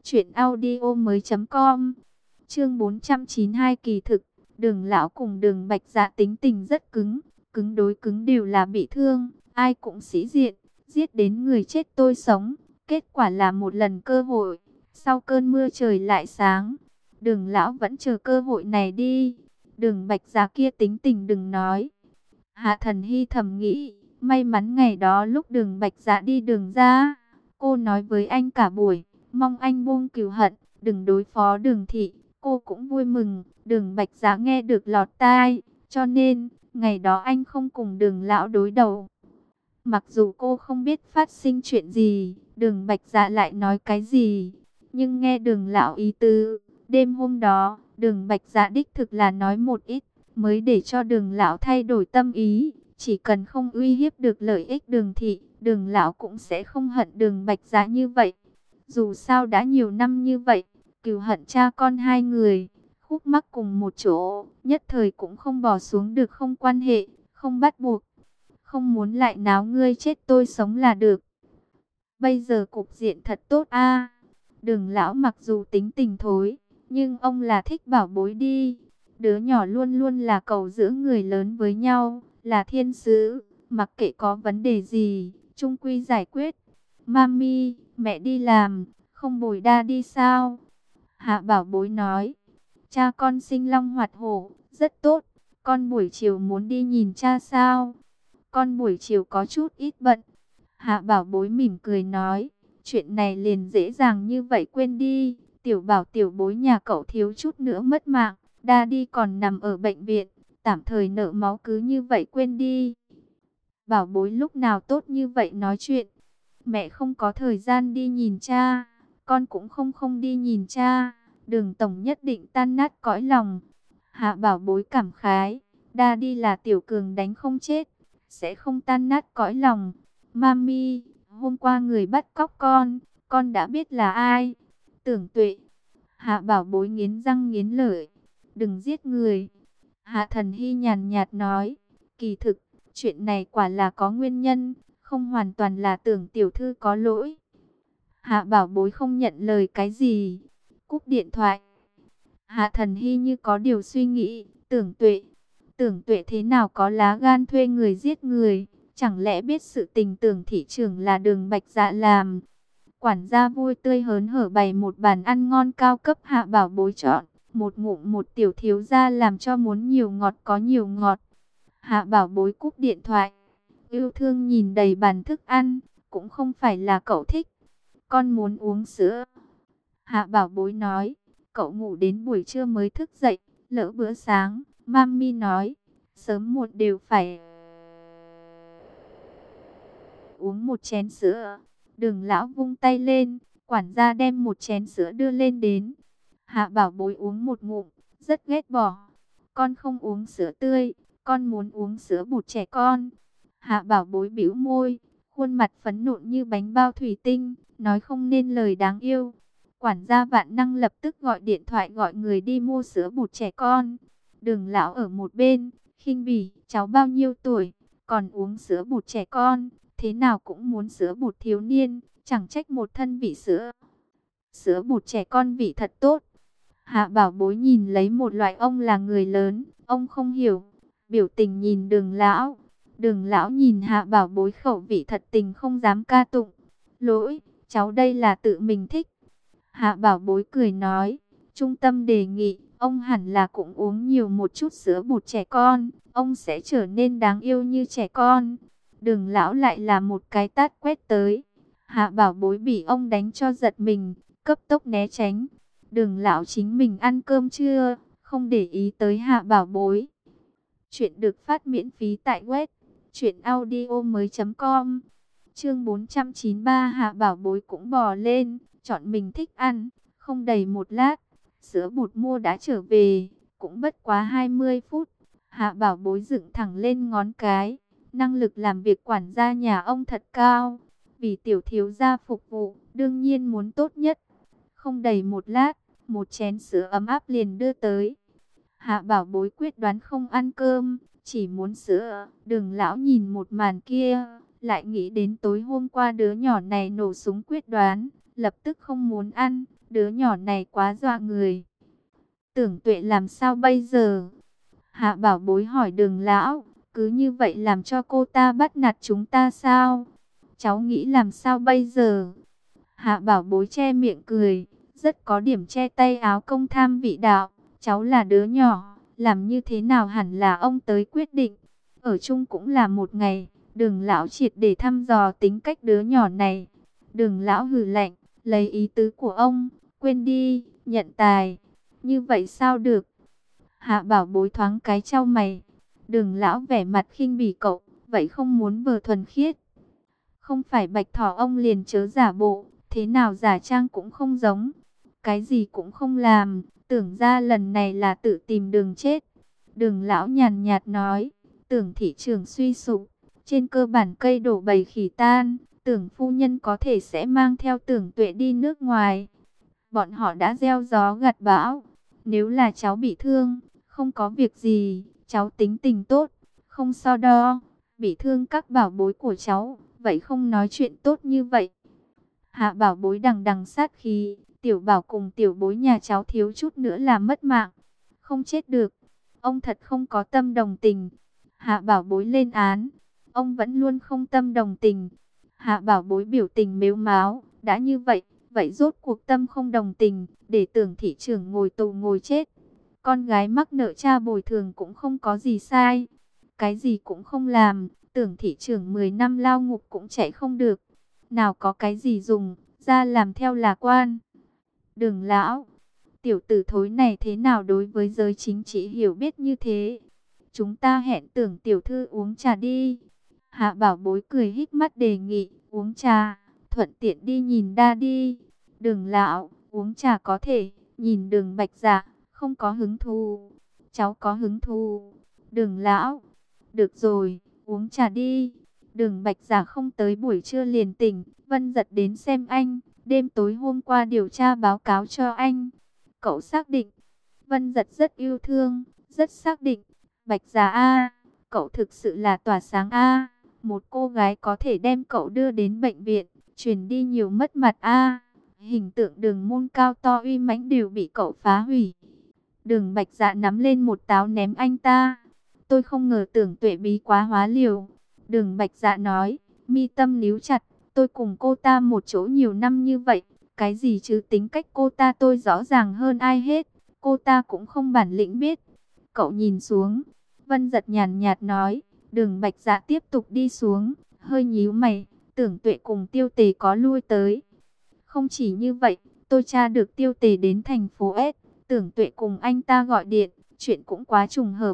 S1: truyệnaudiomoi.com. Chương 492 kỳ thực. Đường lão cùng Đường Bạch Dạ tính tình rất cứng, cứng đối cứng đều là bị thương, ai cũng sĩ diện, giết đến người chết tôi sống. Kết quả là một lần cơ hội, sau cơn mưa trời lại sáng. Đường lão vẫn chờ cơ hội này đi. Đường Bạch Dạ kia tính tình đừng nói. Hạ Thần Hy thầm nghĩ, may mắn ngày đó lúc Đường Bạch Dạ đi đường ra, cô nói với anh cả buổi, mong anh buông cừu hận, đừng đối phó Đường thị. Cô cũng vui mừng, Đường Bạch Dạ nghe được lọt tai, cho nên ngày đó anh không cùng Đường lão đối đầu. Mặc dù cô không biết phát sinh chuyện gì, Đường Bạch Dạ lại nói cái gì, nhưng nghe Đường lão ý tứ, đêm hôm đó, Đường Bạch Dạ đích thực là nói một ít, mới để cho Đường lão thay đổi tâm ý. Chỉ cần không uy hiếp được lợi ích Đường thị, Đường lão cũng sẽ không hận Đường Bạch Dạ như vậy. Dù sao đã nhiều năm như vậy, cừu hận cha con hai người, khúc mắc cùng một chỗ, nhất thời cũng không bỏ xuống được, không quan hệ, không bắt buộc. Không muốn lại náo ngươi chết tôi sống là được. Bây giờ cục diện thật tốt a. Đường lão mặc dù tính tình thối, nhưng ông là thích bảo bối đi. Đứa nhỏ luôn luôn là cầu giữa người lớn với nhau, là thiên sứ, mặc kệ có vấn đề gì, chung quy giải quyết. Mami, mẹ đi làm, không bồi đa đi sao? Hạ bảo bối nói, cha con sinh long hoạt hổ, rất tốt. Con buổi chiều muốn đi nhìn cha sao? Con buổi chiều có chút ít bận. Hạ bảo bối mỉm cười nói, chuyện này liền dễ dàng như vậy quên đi. Tiểu bảo tiểu bối nhà cậu thiếu chút nữa mất mạng, đa đi còn nằm ở bệnh viện, tạm thời nợ máu cứ như vậy quên đi. Bảo bối lúc nào tốt như vậy nói chuyện, mẹ không có thời gian đi nhìn cha, con cũng không đi nhìn cha, Đường tổng nhất định tan nát cõi lòng. Hạ bảo bối cảm khái, đa đi là tiểu cường đánh không chết, sẽ không tan nát cõi lòng. Mami, hôm qua người bắt cóc con đã biết là ai. Tưởng Tuệ. Hạ bảo bối nghiến răng nghiến lợi, đừng giết người. Hạ Thần Hy nhàn nhạt nói, kỳ thực, chuyện này quả là có nguyên nhân, không hoàn toàn là Tưởng tiểu thư có lỗi. Hạ bảo bối không nhận lời cái gì, cúp điện thoại. Hạ Thần Hy như có điều suy nghĩ, Tưởng Tuệ thế nào có lá gan thuê người giết người, chẳng lẽ biết sự tình Tưởng thị trưởng là Đường Bạch Dạ làm. Quản gia vui tươi hớn hở bày một bàn ăn ngon cao cấp. Hạ bảo bối chọn một ngụm một tiểu thiếu gia làm cho muốn nhiều ngọt có nhiều ngọt. Hạ bảo bối cúp điện thoại, yêu thương nhìn đầy bàn thức ăn, cũng không phải là cậu thích. Con muốn uống sữa. Hạ bảo bối nói, cậu ngủ đến buổi trưa mới thức dậy, lỡ bữa sáng. Mami nói, sớm muộn đều phải uống một chén sữa. Đường lão vung tay lên, quản gia đem một chén sữa đưa lên đến. Hạ bảo bối uống một ngụm, rất ghét bỏ. Con không uống sữa tươi, con muốn uống sữa bột trẻ con. Hạ bảo bối bĩu môi, khuôn mặt phấn nộn như bánh bao thủy tinh, nói không nên lời đáng yêu. Quản gia vạn năng lập tức gọi điện thoại gọi người đi mua sữa bột trẻ con. Đường lão ở một bên, khinh bỉ, cháu bao nhiêu tuổi, còn uống sữa bột trẻ con, thế nào cũng muốn sữa bột thiếu niên, chẳng trách một thân vị sữa. Sữa bột trẻ con vị thật tốt. Hạ bảo bối nhìn lấy một loại, ông là người lớn, ông không hiểu, biểu tình nhìn đường lão. Đường lão nhìn hạ bảo bối khẩu vị thật tình không dám ca tụng. Lỗi, cháu đây là tự mình thích. Hạ bảo bối cười nói, trung tâm đề nghị, ông hẳn là cũng uống nhiều một chút sữa bột trẻ con, ông sẽ trở nên đáng yêu như trẻ con. Đường lão lại là một cái tát quét tới. Hạ bảo bối bị ông đánh cho giật mình, cấp tốc né tránh. Đường lão chính mình ăn cơm trưa, không để ý tới hạ bảo bối. Chuyện được phát miễn phí tại web truyệnaudiomoi.com. Chương 493. Hạ bảo bối cũng bò lên, chọn mình thích ăn. Không đầy một lát, sữa bột mua đã trở về, cũng bất quá 20 phút. Hạ bảo bối dựng thẳng lên ngón cái, năng lực làm việc quản gia nhà ông thật cao. Vì tiểu thiếu gia phục vụ, đương nhiên muốn tốt nhất. Không đầy một lát, một chén sữa ấm áp liền đưa tới. Hạ bảo bối quyết đoán không ăn cơm, chỉ muốn sữa. Đường lão nhìn một màn kia, lại nghĩ đến tối hôm qua đứa nhỏ này nổ súng quyết đoán, lập tức không muốn ăn. Đứa nhỏ này quá dọa người. Tưởng Tuệ làm sao bây giờ? Hạ bảo bối hỏi đường lão, cứ như vậy làm cho cô ta bắt nạt chúng ta sao? Cháu nghĩ làm sao bây giờ? Hạ bảo bối che miệng cười, rất có điểm che tay áo công tham vị đạo. Cháu là đứa nhỏ, làm như thế nào hẳn là ông tới quyết định. Ở chung cũng là một ngày, đường lão triệt để thăm dò tính cách đứa nhỏ này. Đường lão hừ lạnh, lấy ý tứ của ông, quên đi, nhận tài. Như vậy sao được? Hạ bảo bối thoáng cái chau mày. Đường lão vẻ mặt khinh bỉ cậu, vậy không muốn vờ thuần khiết. Không phải Bạch Thỏ ông liền chớ giả bộ, thế nào giả trang cũng không giống. Cái gì cũng không làm, tưởng ra lần này là tự tìm đường chết. Đường lão nhàn nhạt nói, tưởng thị trường suy sụp, trên cơ bản cây đổ bầy khỉ tan, tưởng phu nhân có thể sẽ mang theo tưởng tuệ đi nước ngoài. Bọn họ đã gieo gió gặt bão, nếu là cháu bị thương, không có việc gì, cháu tính tình tốt, không so đo, bị thương các bảo bối của cháu, vậy không nói chuyện tốt như vậy. Hạ bảo bối đằng đằng sát khí, tiểu bảo cùng tiểu bối nhà cháu thiếu chút nữa là mất mạng, không chết được. Ông thật không có tâm đồng tình. Hạ bảo bối lên án, ông vẫn luôn không tâm đồng tình. Hạ bảo bối biểu tình mếu máo, đã như vậy, vậy rốt cuộc tâm không đồng tình, để tưởng thị trưởng ngồi tù ngồi chết. Con gái mắc nợ cha bồi thường cũng không có gì sai, cái gì cũng không làm, tưởng thị trưởng 10 năm lao ngục cũng chạy không được. Nào có cái gì dùng, ra làm theo là quan. Đường lão, tiểu tử thối này thế nào đối với giới chính trị hiểu biết như thế? Chúng ta hẹn tưởng tiểu thư uống trà đi. Hạ bảo bối cười híp mắt đề nghị, uống trà, thuận tiện đi nhìn đa đi. Đường lão, uống trà có thể, nhìn đường bạch dạ, không có hứng thú. Cháu có hứng thú. Đường lão, được rồi, uống trà đi. Đường bạch dạ không tới buổi trưa liền tỉnh, Vân Giật đến xem anh, đêm tối hôm qua điều tra báo cáo cho anh. Cậu xác định, Vân Giật rất yêu thương, rất xác định. Bạch Già A, cậu thực sự là tỏa sáng A. Một cô gái có thể đem cậu đưa đến bệnh viện, chuyển đi nhiều mất mặt A. Hình tượng Đường Môn cao to uy mãnh đều bị cậu phá hủy. Đường Bạch Dạ nắm lên một táo ném anh ta. Tôi không ngờ tưởng tuệ bí quá hóa liều. Đường Bạch Dạ nói, mi tâm níu chặt, tôi cùng cô ta một chỗ nhiều năm như vậy. Cái gì chứ, tính cách cô ta tôi rõ ràng hơn ai hết. Cô ta cũng không bản lĩnh biết. Cậu nhìn xuống. Vân Giật nhàn nhạt nói. Đường Bạch Dạ tiếp tục đi xuống, hơi nhíu mày. Tưởng tuệ cùng Tiêu Tề có lui tới. Không chỉ như vậy, tôi tra được Tiêu Tề đến thành phố S. Tưởng tuệ cùng anh ta gọi điện, chuyện cũng quá trùng hợp.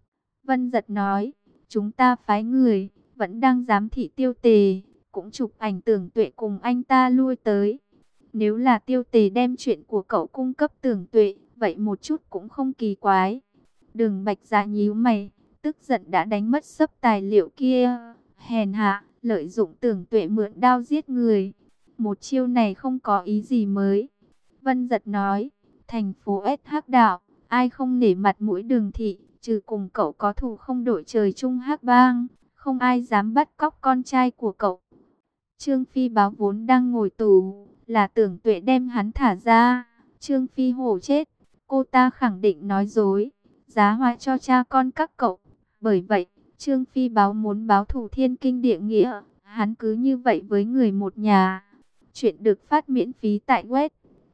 S1: Vân Giật nói, chúng ta phái người, vẫn đang giám thị Tiêu Tề, cũng chụp ảnh tưởng tuệ cùng anh ta lui tới. Nếu là Tiêu Tề đem chuyện của cậu cung cấp tưởng tuệ, vậy một chút cũng không kỳ quái. Đường Bạch Dạ nhíu mày, tức giận đã đánh mất sấp tài liệu kia. Hèn hạ, lợi dụng tưởng tuệ mượn đao giết người. Một chiêu này không có ý gì mới. Vân Giật nói, thành phố S hắc đạo, ai không nể mặt mũi Đường thị, trừ cùng cậu có thù không đội trời chung hắc bang, không ai dám bắt cóc con trai của cậu. Trương Phi Báo vốn đang ngồi tù, là tưởng tuệ đem hắn thả ra. Trương Phi hổ chết, cô ta khẳng định nói dối, giá họa cho cha con các cậu. Bởi vậy, Trương Phi Báo muốn báo thù thiên kinh địa nghĩa, hắn cứ như vậy với người một nhà. Chuyện được phát miễn phí tại web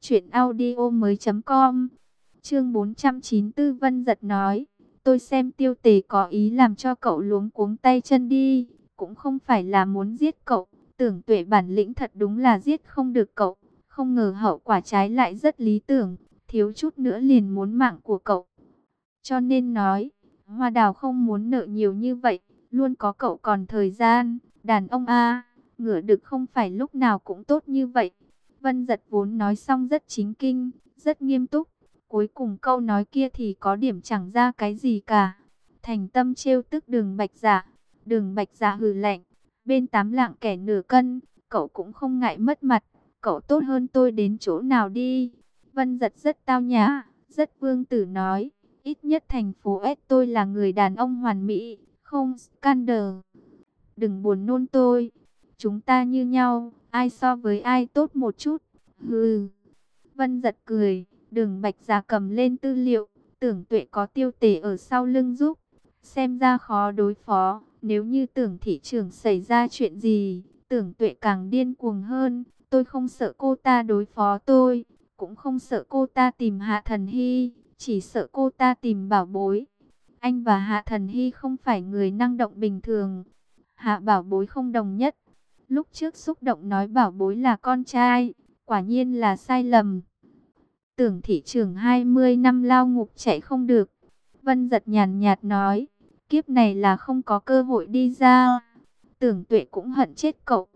S1: truyệnaudiomoi.com. Chương 494 Vân Giật nói, tôi xem Tiêu Tề có ý làm cho cậu luống cuống tay chân đi, cũng không phải là muốn giết cậu. Tưởng tuệ bản lĩnh thật đúng là giết không được cậu, không ngờ hậu quả trái lại rất lý tưởng, thiếu chút nữa liền muốn mạng của cậu. Cho nên nói, Hoa Đào không muốn nợ nhiều như vậy, luôn có cậu còn thời gian. Đàn ông a, ngựa được không phải lúc nào cũng tốt như vậy. Vân Giật vốn nói xong rất chính kinh, rất nghiêm túc. Cuối cùng câu nói kia thì có điểm chẳng ra cái gì cả. Thành tâm trêu tức Đường Bạch Dạ. Đường Bạch Dạ hừ lạnh, bên tám lạng kẻ nửa cân, cậu cũng không ngại mất mặt. Cậu tốt hơn tôi đến chỗ nào đi. Vân Giật rất tao nhã, rất vương tử nói. Ít nhất thành phố S tôi là người đàn ông hoàn mỹ, không scandal. Đừng buồn nôn tôi. Chúng ta như nhau, ai so với ai tốt một chút. Hừ. Vân Giật cười. Đường Bạch Dạ cầm lên tư liệu. Tưởng tuệ có Tiêu Tề ở sau lưng giúp. Xem ra khó đối phó. Nếu như tưởng thị trưởng xảy ra chuyện gì, tưởng tuệ càng điên cuồng hơn. Tôi không sợ cô ta đối phó tôi, cũng không sợ cô ta tìm Hạ Thần Hy, chỉ sợ cô ta tìm bảo bối. Anh và Hạ Thần Hy không phải người năng động bình thường. Hạ bảo bối không đồng nhất. Lúc trước xúc động nói bảo bối là con trai, quả nhiên là sai lầm. Tưởng thị trưởng 20 năm lao ngục chạy không được. Vân Giật nhàn nhạt nói, kiếp này là không có cơ hội đi ra. Tưởng tuệ cũng hận chết cậu.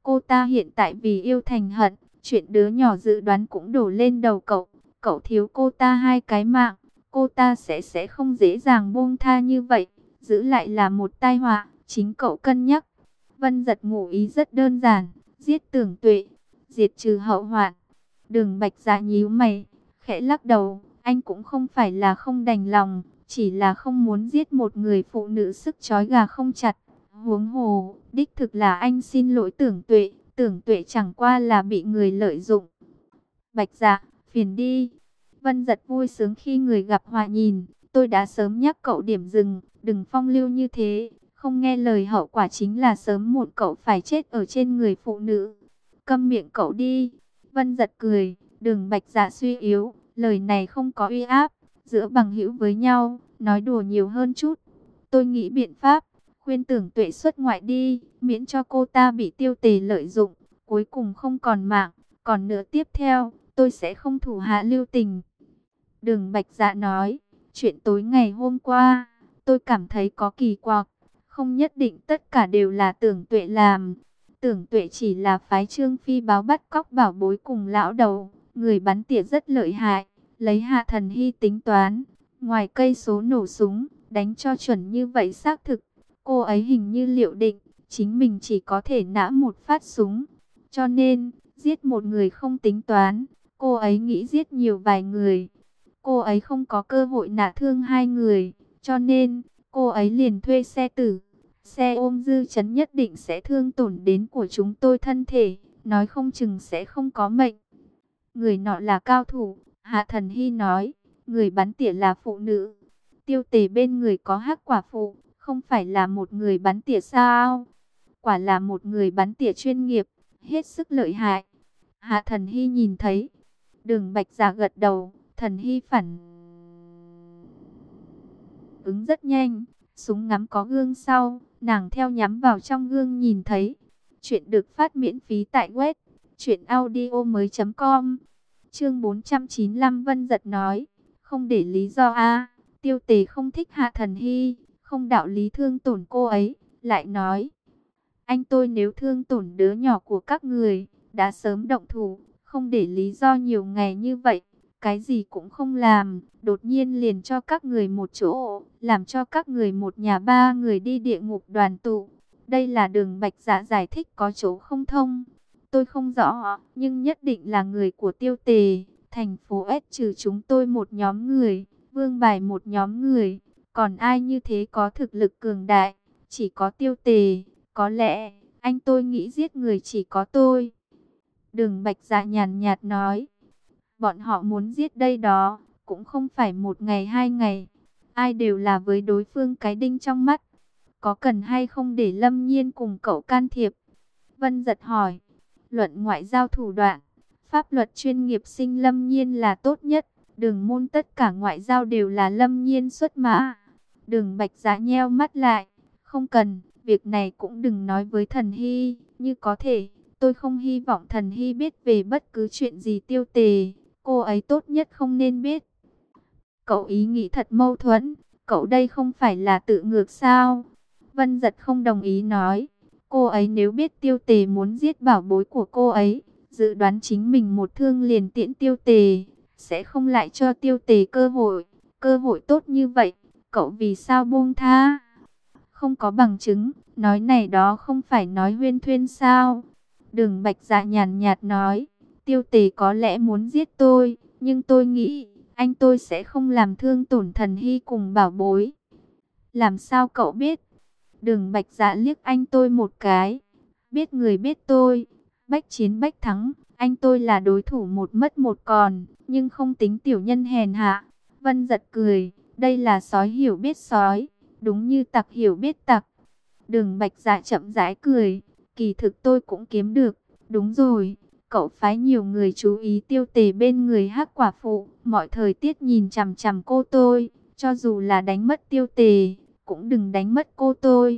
S1: Cô ta hiện tại vì yêu thành hận, chuyện đứa nhỏ dự đoán cũng đổ lên đầu cậu. Cậu thiếu cô ta 2 cái mạng, cô ta sẽ không dễ dàng buông tha như vậy. Giữ lại là một tai họa, chính cậu cân nhắc. Vân Giật ngụ ý rất đơn giản, giết Tưởng Tuệ, diệt trừ hậu hoạn. Đường Bạch Dạ nhíu mày, khẽ lắc đầu, anh cũng không phải là không đành lòng, chỉ là không muốn giết một người phụ nữ sức trói gà không chặt. Huống hồ, đích thực là anh xin lỗi Tưởng Tuệ chẳng qua là bị người lợi dụng. Bạch Dạ, phiền đi. Vân Giật vui sướng khi người gặp hòa nhìn, tôi đã sớm nhắc cậu điểm dừng, đừng phong lưu như thế, không nghe lời hậu quả chính là sớm muộn cậu phải chết ở trên người phụ nữ. Câm miệng cậu đi. Vân Giật cười, Đường Bạch Dạ suy yếu, lời này không có uy áp, giữa bằng hữu với nhau, nói đùa nhiều hơn chút. Tôi nghĩ biện pháp, khuyên Tưởng Tuệ xuất ngoại đi, miễn cho cô ta bị Tiêu Tề lợi dụng, cuối cùng không còn mạng. Còn nữa tiếp theo, tôi sẽ không thủ hạ lưu tình. Đường Bạch Dạ nói, chuyện tối ngày hôm qua, tôi cảm thấy có kỳ quặc, không nhất định tất cả đều là Tưởng Tuệ làm. Tưởng Tuệ chỉ là phái Trương Phi báo bắt cóc bảo bối cùng lão đầu, người bắn tỉa rất lợi hại, lấy Hạ Thần Hy tính toán, ngoài cây số nổ súng, đánh cho chuẩn như vậy xác thực. Cô ấy hình như liệu định, chính mình chỉ có thể nã một phát súng, cho nên giết một người không tính toán, cô ấy nghĩ giết nhiều vài người. Cô ấy không có cơ hội nã thương 2 người, cho nên cô ấy liền thuê xe tử. Xe ôm dư chấn nhất định sẽ thương tổn đến của chúng tôi thân thể, nói không chừng sẽ không có mệnh. Người nọ là cao thủ, Hạ Thần Hy nói, người bắn tỉa là phụ nữ. Tiêu Tề bên người có Hắc Quả Phụ, không phải là một người bắn tỉa sao? Quả là một người bắn tỉa chuyên nghiệp, hết sức lợi hại. Hạ Thần Hy nhìn thấy. Đường Bạch Dạ gật đầu, Thần Hy phản ứng rất nhanh. Súng ngắm có gương sau, nàng theo nhắm vào trong gương nhìn thấy. Chuyện được phát miễn phí tại web truyệnaudiomoi.com. Chương 495 Vân Giật nói, không để lý do a, Tiêu Tề không thích Hạ Thần Hy, không đạo lý thương tổn cô ấy, lại nói, anh tôi nếu thương tổn đứa nhỏ của các người, đã sớm động thủ, không để lý do nhiều ngày như vậy, cái gì cũng không làm, đột nhiên liền cho các người một chỗ, làm cho các người một nhà 3 người đi địa ngục đoàn tụ. Đây là Đường Bạch Dạ giải thích có chỗ không thông. Tôi không rõ, nhưng nhất định là người của Tiêu Tề. Thành phố S trừ chúng tôi một nhóm người, Vương Bài một nhóm người, còn ai như thế có thực lực cường đại, chỉ có Tiêu Tề. Có lẽ, anh tôi nghĩ giết người chỉ có tôi. Đường Bạch Dạ nhàn nhạt nói, bọn họ muốn giết đây đó, cũng không phải 1 ngày 2 ngày. Ai đều là với đối phương cái đinh trong mắt. Có cần hay không để Lâm Nhiên cùng cậu can thiệp? Vân Giật hỏi, luận ngoại giao thủ đoạn, pháp luật chuyên nghiệp sinh Lâm Nhiên là tốt nhất. Đường môn tất cả ngoại giao đều là Lâm Nhiên xuất mã. Đường Bạch Dạ nheo mắt lại, không cần. Việc này cũng đừng nói với Thần Hy, như có thể, tôi không hy vọng Thần Hy biết về bất cứ chuyện gì Tiêu Tề, cô ấy tốt nhất không nên biết. Cậu ý nghĩ thật mâu thuẫn, cậu đây không phải là tự ngược sao? Vân Giật không đồng ý nói, cô ấy nếu biết Tiêu Tề muốn giết bảo bối của cô ấy, dự đoán chính mình một thương liền tiễn Tiêu Tề, sẽ không lại cho Tiêu Tề cơ hội tốt như vậy, cậu vì sao buông tha? Không có bằng chứng, nói này đó không phải nói huyên thuyên sao? Đường Bạch Dạ nhàn nhạt nói, Tiêu Tề có lẽ muốn giết tôi, nhưng tôi nghĩ, anh tôi sẽ không làm thương tổn Thần Hy cùng bảo bối. Làm sao cậu biết? Đường Bạch Dạ liếc anh tôi một cái, biết người biết tôi, bách chiến bách thắng, anh tôi là đối thủ một mất một còn, nhưng không tính tiểu nhân hèn hạ. Vân Giật cười, đây là sói hiểu biết sói, đúng như tặc hiểu biết tặc. Đường Bạch Dạ chậm rãi cười, kỳ thực tôi cũng kiếm được, đúng rồi, cậu phái nhiều người chú ý Tiêu Tề bên người Hắc Quả Phụ, mọi thời tiết nhìn chằm chằm cô tôi, cho dù là đánh mất Tiêu Tề, cũng đừng đánh mất cô tôi.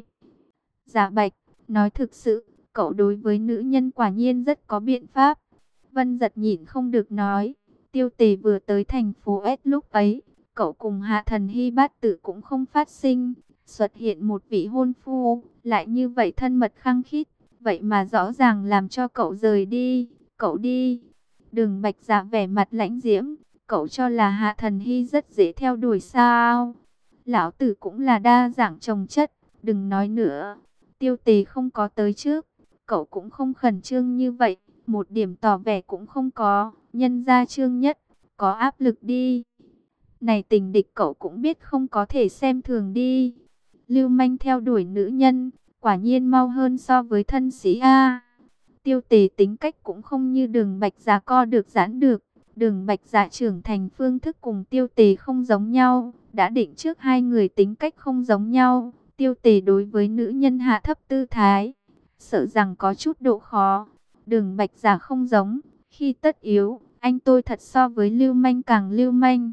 S1: Dạ Bạch, nói thực sự, cậu đối với nữ nhân quả nhiên rất có biện pháp. Vân Giật nhịn không được nói, Tiêu Tề vừa tới thành phố S lúc ấy, cậu cùng Hạ Thần Hy bát tự cũng không phát sinh, xuất hiện một vị hôn phu, lại như vậy thân mật khăng khít, vậy mà rõ ràng làm cho cậu rời đi, cậu đi. Đường Bạch Dạ vẻ mặt lãnh diễm, cậu cho là Hạ Thần Hy rất dễ theo đuổi sao? Lão tử cũng là đa dạng chồng chất, đừng nói nữa. Tiêu Tề không có tới trước, cậu cũng không khẩn trương như vậy, một điểm tỏ vẻ cũng không có, nhân ra Trương Nhất, có áp lực đi. Này tình địch cậu cũng biết không có thể xem thường đi. Lưu manh theo đuổi nữ nhân, quả nhiên mau hơn so với thân sĩ A. Tiêu Tề tính cách cũng không như Đường Bạch Dạ co được giãn được. Đường Bạch Dạ trưởng thành phương thức cùng Tiêu Tề không giống nhau. Đã định trước hai người tính cách không giống nhau. Tiêu Tề đối với nữ nhân hạ thấp tư thái, sợ rằng có chút độ khó. Đường Bạch Dạ không giống. Khi tất yếu, anh tôi thật so với lưu manh càng lưu manh.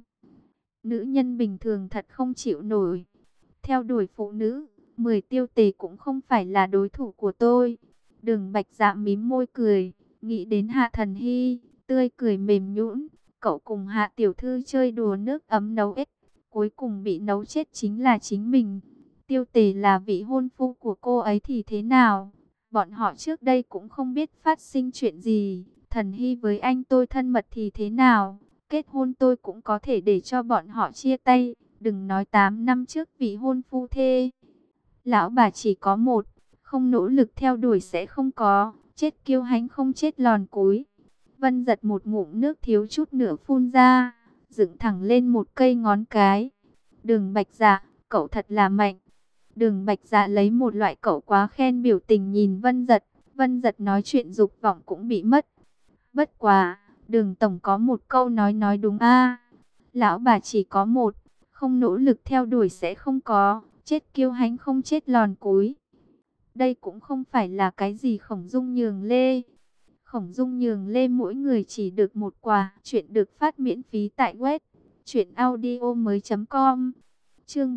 S1: Nữ nhân bình thường thật không chịu nổi. Theo đuổi phụ nữ, 10 Tiêu Tề cũng không phải là đối thủ của tôi. Đường Bạch Dạ mím môi cười, nghĩ đến Hạ Thần Hy, tươi cười mềm nhũn. Cậu cùng Hạ tiểu thư chơi đùa nước ấm nấu ếch, cuối cùng bị nấu chết chính là chính mình. Tiêu Tề là vị hôn phu của cô ấy thì thế nào? Bọn họ trước đây cũng không biết phát sinh chuyện gì. Thần Hy với anh tôi thân mật thì thế nào? Kết hôn tôi cũng có thể để cho bọn họ chia tay. Đừng nói 8 năm trước vị hôn phu thê. Lão bà chỉ có một, không nỗ lực theo đuổi sẽ không có, chết kiêu hãnh không chết lòn cúi. Vân giật một ngụm nước thiếu chút nữa phun ra, dựng thẳng lên một cây ngón cái. Đường Bạch Dạ, cậu thật là mạnh. Đường Bạch Dạ lấy một loại cậu quá khen biểu tình nhìn Vân giật. Vân giật nói chuyện dục vọng cũng bị mất. Bất quá, Đường tổng có một câu nói đúng a. Lão bà chỉ có một, không nỗ lực theo đuổi sẽ không có, chết kiêu hãnh không chết lòn cúi. Đây cũng không phải là cái gì khổng dung nhường lê. Khổng dung nhường lê mỗi người chỉ được một quả. Chuyện được phát miễn phí tại web truyệnaudiomoi.com. Chương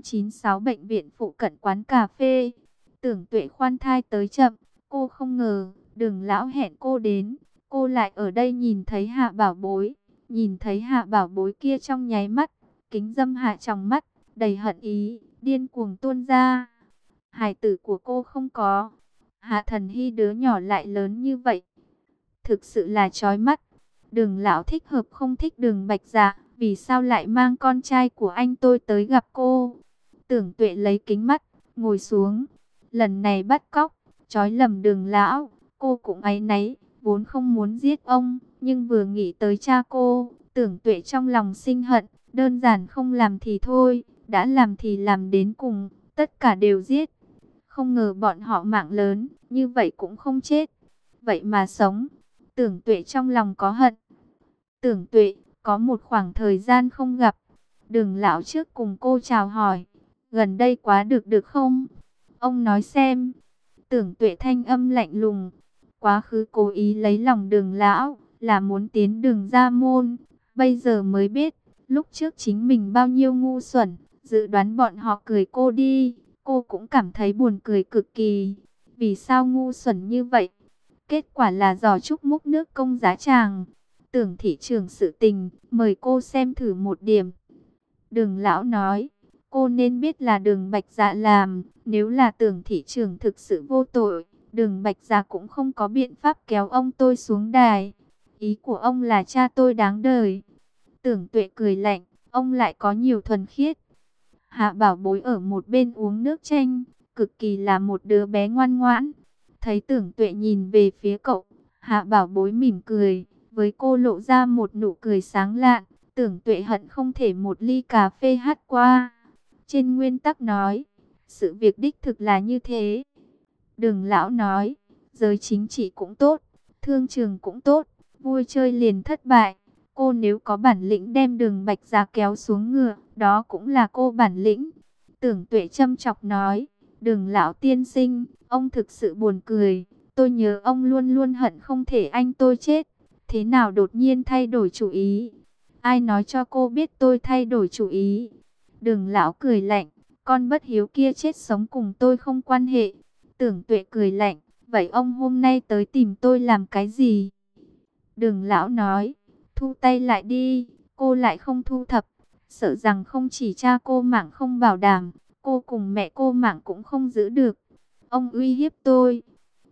S1: 496 bệnh viện phụ cận quán cà phê. Tưởng Tuệ khoan thai tới chậm, cô không ngờ Đường lão hẹn cô đến, cô lại ở đây nhìn thấy Hạ Bảo Bối. Nhìn thấy Hạ Bảo Bối kia trong nháy mắt, kính dâm hạ trong mắt, đầy hận ý, điên cuồng tuôn ra. Hài tử của cô không có, Hạ Thần Hy đứa nhỏ lại lớn như vậy, thực sự là chói mắt. Đường lão thích hợp không thích Đường Bạch Dạ, vì sao lại mang con trai của anh tôi tới gặp cô? Tưởng Tuệ lấy kính mắt, ngồi xuống. Lần này bắt cóc, trói lầm Đường lão, cô cũng áy náy, vốn không muốn giết ông, nhưng vừa nghĩ tới cha cô, Tưởng Tuệ trong lòng sinh hận, đơn giản không làm thì thôi, đã làm thì làm đến cùng, tất cả đều giết. Không ngờ bọn họ mạng lớn, như vậy cũng không chết, vậy mà sống. Tưởng Tuệ trong lòng có hận. Tưởng Tuệ, có một khoảng thời gian không gặp, Đường lão trước cùng cô chào hỏi, gần đây quá được không? Ông nói xem. Tưởng Tuệ thanh âm lạnh lùng, quá khứ cố ý lấy lòng Đường lão, là muốn tiến Đường ra môn. Bây giờ mới biết, lúc trước chính mình bao nhiêu ngu xuẩn, dự đoán bọn họ cười cô đi. Cô cũng cảm thấy buồn cười cực kỳ. Vì sao ngu xuẩn như vậy? Kết quả là giò trúc múc nước công giá tràng. Tưởng thị trường sự tình, mời cô xem thử một điểm. Đường lão nói, cô nên biết là Đường Bạch Dạ làm. Nếu là Tưởng thị trường thực sự vô tội, Đường Bạch Dạ cũng không có biện pháp kéo ông tôi xuống đài. Ý của ông là cha tôi đáng đời. Tưởng Tuệ cười lạnh, ông lại có nhiều thuần khiết. Hạ Bảo Bối ở một bên uống nước chanh, cực kỳ là một đứa bé ngoan ngoãn. Thấy Tưởng Tuệ nhìn về phía cậu, Hạ Bảo Bối mỉm cười, với cô lộ ra một nụ cười sáng lạn. Tưởng Tuệ hận không thể một ly cà phê hắt qua. Trên nguyên tắc nói, sự việc đích thực là như thế. Đường lão nói, giới chính trị cũng tốt, thương trường cũng tốt, vui chơi liền thất bại. Cô nếu có bản lĩnh đem Đường Bạch Dạ kéo xuống ngựa, đó cũng là cô bản lĩnh. Tưởng Tuệ châm chọc nói, Đường lão tiên sinh, ông thực sự buồn cười. Tôi nhớ ông luôn luôn hận không thể anh tôi chết. Thế nào đột nhiên thay đổi chủ ý? Ai nói cho cô biết tôi thay đổi chủ ý? Đường lão cười lạnh, con bất hiếu kia chết sống cùng tôi không quan hệ. Tưởng Tuệ cười lạnh, vậy ông hôm nay tới tìm tôi làm cái gì? Đường lão nói, thu tay lại đi, cô lại không thu thập, sợ rằng không chỉ cha cô mạng không bảo đảm, cô cùng mẹ cô mạng cũng không giữ được. Ông uy hiếp tôi.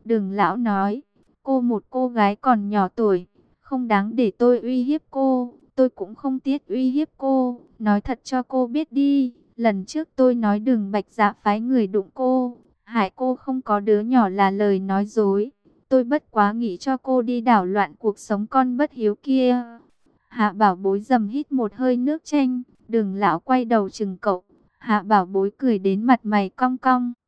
S1: Đường lão nói, cô một cô gái còn nhỏ tuổi, không đáng để tôi uy hiếp cô. Tôi cũng không tiếc uy hiếp cô. Nói thật cho cô biết đi, lần trước tôi nói Đường Bạch Dạ phái người đụng cô, hại cô không có đứa nhỏ là lời nói dối. Tôi bất quá nghĩ cho cô đi đảo loạn cuộc sống con bất hiếu kia. Hạ Bảo Bối dầm hít một hơi nước chanh. Đường lão quay đầu chừng cậu. Hạ Bảo Bối cười đến mặt mày cong cong.